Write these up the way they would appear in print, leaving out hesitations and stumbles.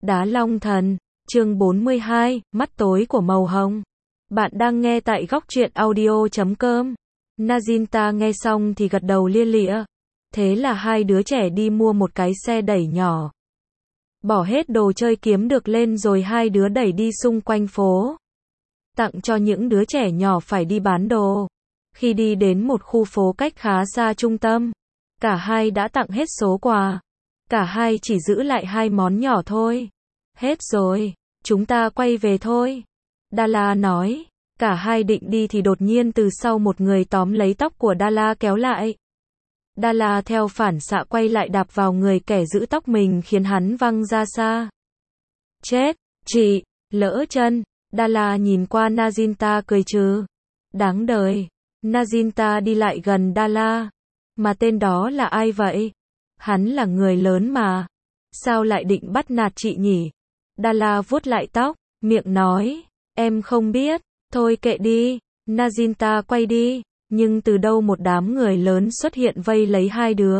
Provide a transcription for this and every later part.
Đá Long Thần, chương 42, mắt tối của màu hồng. Bạn đang nghe tại góc truyện audio.com. Naginata nghe xong thì gật đầu lia lịa. Thế là hai đứa trẻ đi mua một cái xe đẩy nhỏ. Bỏ hết đồ chơi kiếm được lên rồi hai đứa đẩy đi xung quanh phố. Tặng cho những đứa trẻ nhỏ phải đi bán đồ. Khi đi đến một khu phố cách khá xa trung tâm, cả hai đã tặng hết số quà. Cả hai chỉ giữ lại hai món nhỏ thôi. Hết rồi, chúng ta quay về thôi. Dala nói. Cả hai định đi thì đột nhiên từ sau một người tóm lấy tóc của Dala kéo lại. Dala theo phản xạ quay lại đạp vào người kẻ giữ tóc mình khiến hắn văng ra xa. Chết, chị, lỡ chân. Dala nhìn qua Naginata cười trừ. Đáng đời. Naginata đi lại gần Dala. Mà tên đó là ai vậy? Hắn là người lớn mà. Sao lại định bắt nạt chị nhỉ? Dala vuốt lại tóc, miệng nói. Em không biết. Thôi kệ đi. Naginata quay đi. Nhưng từ đâu một đám người lớn xuất hiện vây lấy hai đứa.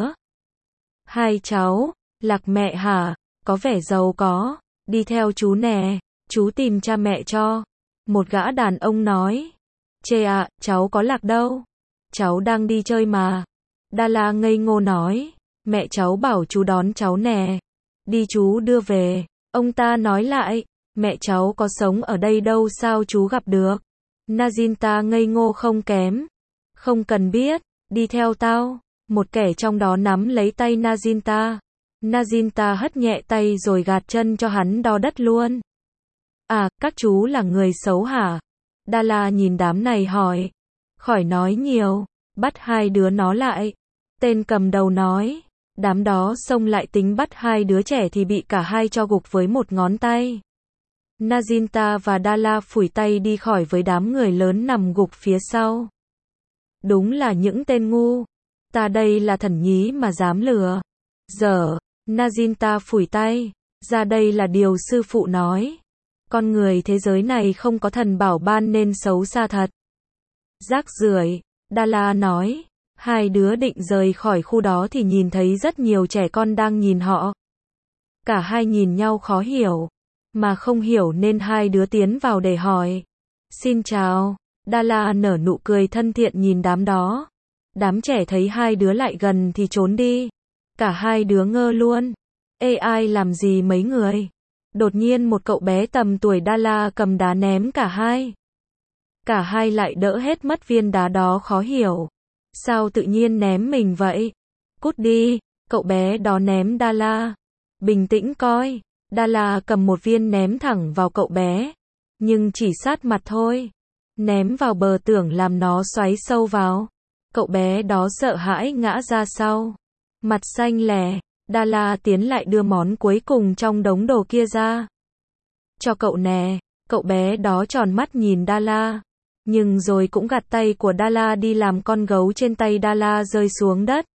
Hai cháu. Lạc mẹ hả? Có vẻ giàu có. Đi theo chú nè. Chú tìm cha mẹ cho. Một gã đàn ông nói. Chê ạ, cháu có Lạc đâu. Cháu đang đi chơi mà. Dala ngây ngô nói. Mẹ cháu bảo chú đón cháu nè. Đi chú đưa về. Ông ta nói lại. Mẹ cháu có sống ở đây đâu sao chú gặp được. Naginata ngây ngô không kém. Không cần biết. Đi theo tao. Một kẻ trong đó nắm lấy tay Naginata. Naginata hất nhẹ tay rồi gạt chân cho hắn đo đất luôn. À, các chú là người xấu hả? Dala nhìn đám này hỏi. Khỏi nói nhiều. Bắt hai đứa nó lại. Tên cầm đầu nói. Đám đó xông lại tính bắt hai đứa trẻ thì bị cả hai cho gục với một ngón tay. Naginata và Dala phủi tay đi khỏi với đám người lớn nằm gục phía sau. Đúng là những tên ngu. Ta đây là thần nhí mà dám lừa. Giờ, Naginata phủi tay. Ra đây là điều sư phụ nói. Con người thế giới này không có thần bảo ban nên xấu xa thật. Rác rưởi, Dala nói. Hai đứa định rời khỏi khu đó thì nhìn thấy rất nhiều trẻ con đang nhìn họ. Cả hai nhìn nhau khó hiểu. Mà không hiểu nên hai đứa tiến vào để hỏi. Xin chào. Dala nở nụ cười thân thiện nhìn đám đó. Đám trẻ thấy hai đứa lại gần thì trốn đi. Cả hai đứa ngơ luôn. Ê ai làm gì mấy người? Đột nhiên một cậu bé tầm tuổi Dala cầm đá ném cả hai. Cả hai lại đỡ hết mất viên đá đó khó hiểu. Sao tự nhiên ném mình vậy? Cút đi, cậu bé đó ném Dala. Bình tĩnh coi. Dala cầm một viên ném thẳng vào cậu bé. Nhưng chỉ sát mặt thôi. Ném vào bờ tưởng làm nó xoáy sâu vào. Cậu bé đó sợ hãi ngã ra sau. Mặt xanh lè. Dala tiến lại đưa món cuối cùng trong đống đồ kia ra. Cho cậu nè. Cậu bé đó tròn mắt nhìn Dala. Nhưng rồi cũng gạt tay của Dala đi làm con gấu trên tay Dala rơi xuống đất.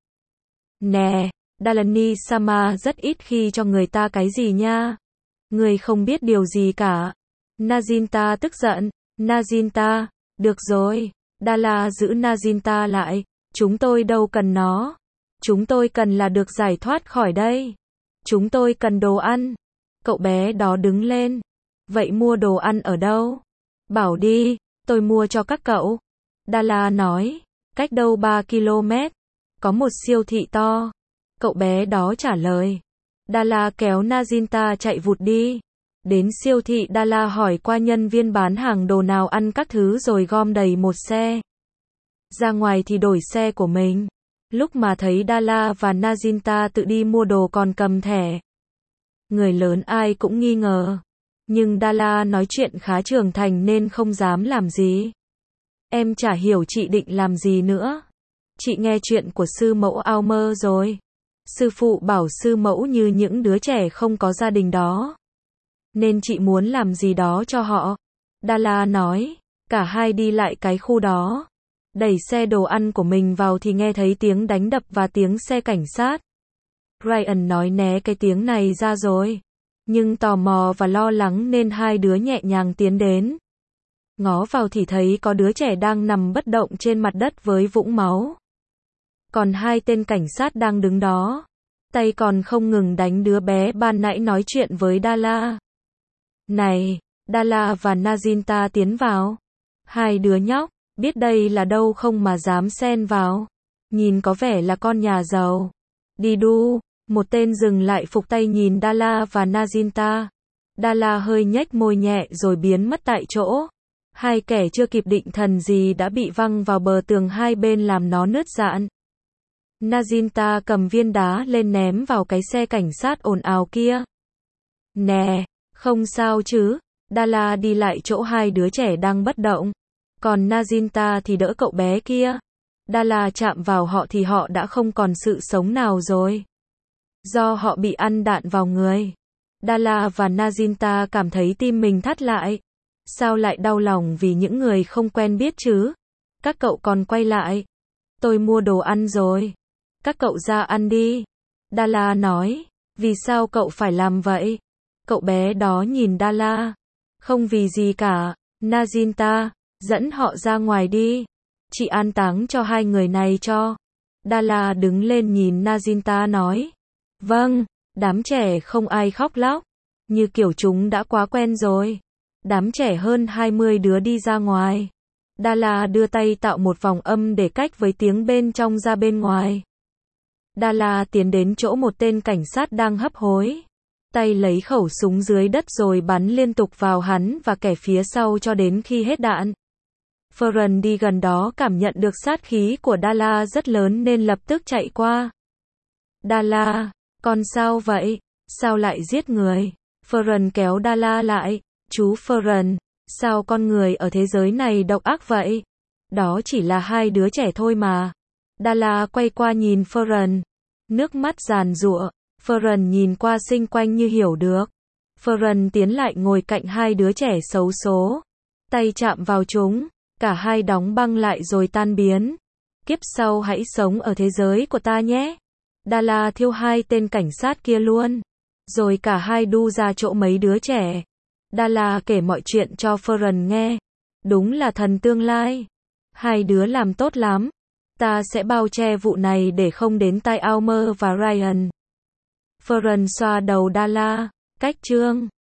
Nè, Dalani-sama rất ít khi cho người ta cái gì nha. Người không biết điều gì cả. Naginata tức giận. Naginata, được rồi. Dala giữ Naginata lại. Chúng tôi đâu cần nó. Chúng tôi cần là được giải thoát khỏi đây. Chúng tôi cần đồ ăn. Cậu bé đó đứng lên. Vậy mua đồ ăn ở đâu? Bảo đi. Tôi mua cho các cậu. Dala nói. Cách đâu 3 km. Có một siêu thị to. Cậu bé đó trả lời. Dala kéo Naginata chạy vụt đi. Đến siêu thị Dala hỏi qua nhân viên bán hàng đồ nào ăn các thứ rồi gom đầy một xe. Ra ngoài thì đổi xe của mình. Lúc mà thấy Dala và Naginata tự đi mua đồ còn cầm thẻ. Người lớn ai cũng nghi ngờ. Nhưng Dala nói chuyện khá trưởng thành nên không dám làm gì. Em chả hiểu chị định làm gì nữa. Chị nghe chuyện của sư mẫu Aomer rồi. Sư phụ bảo sư mẫu như những đứa trẻ không có gia đình đó. Nên chị muốn làm gì đó cho họ. Dala nói. Cả hai đi lại cái khu đó. Đẩy xe đồ ăn của mình vào thì nghe thấy tiếng đánh đập và tiếng xe cảnh sát. Ryan nói né cái tiếng này ra rồi. Nhưng tò mò và lo lắng nên hai đứa nhẹ nhàng tiến đến. Ngó vào thì thấy có đứa trẻ đang nằm bất động trên mặt đất với vũng máu. Còn hai tên cảnh sát đang đứng đó. tay còn không ngừng đánh đứa bé ban nãy nói chuyện với Dala. Này, Dala và Naginta tiến vào. Hai đứa nhóc, biết đây là đâu không mà dám xen vào. Nhìn có vẻ là con nhà giàu. Đi đu, một tên dừng lại phục tay nhìn Dala và Naginta. Dala hơi nhếch môi nhẹ rồi biến mất tại chỗ. Hai kẻ chưa kịp định thần gì đã bị văng vào bờ tường hai bên làm nó nứt rạn. Naginta cầm viên đá lên ném vào cái xe cảnh sát ồn ào kia. Nè, không sao chứ? Dala đi lại chỗ hai đứa trẻ đang bất động. Còn Naginta thì đỡ cậu bé kia. Dala chạm vào họ thì họ đã không còn sự sống nào rồi. Do họ bị ăn đạn vào người. Dala và Naginta cảm thấy tim mình thắt lại. Sao lại đau lòng vì những người không quen biết chứ? Các cậu còn quay lại. Tôi mua đồ ăn rồi. Các cậu ra ăn đi. Dala nói. Vì sao cậu phải làm vậy? Cậu bé đó nhìn Dala. Không vì gì cả. Naginta, dẫn họ ra ngoài đi. Chị an táng cho hai người này cho. Dala đứng lên nhìn Naginta nói. Vâng, đám trẻ không ai khóc lóc. Như kiểu chúng đã quá quen rồi. Đám trẻ hơn 20 đứa đi ra ngoài. Dala đưa tay tạo một vòng âm để cách với tiếng bên trong ra bên ngoài. Dala tiến đến chỗ một tên cảnh sát đang hấp hối. Tay lấy khẩu súng dưới đất rồi bắn liên tục vào hắn và kẻ phía sau cho đến khi hết đạn. Ferran đi gần đó cảm nhận được sát khí của Dala rất lớn nên lập tức chạy qua. Dala, con sao vậy? Sao lại giết người? Ferran kéo Dala lại. Chú Ferran, sao con người ở thế giới này độc ác vậy? Đó chỉ là hai đứa trẻ thôi mà. Dala quay qua nhìn Ferran. Nước mắt giàn giụa. Ferran nhìn qua xung quanh như hiểu được. Ferran tiến lại ngồi cạnh hai đứa trẻ xấu số. Tay chạm vào chúng. Cả hai đóng băng lại rồi tan biến. Kiếp sau hãy sống ở thế giới của ta nhé. Dala thiêu hai tên cảnh sát kia luôn. Rồi cả hai đu ra chỗ mấy đứa trẻ. Dala kể mọi chuyện cho Ferran nghe. Đúng là thần tương lai. Hai đứa làm tốt lắm. Ta sẽ bao che vụ này để không đến tai Almer và Ryan. Ferran xoa đầu Dala. Cách chương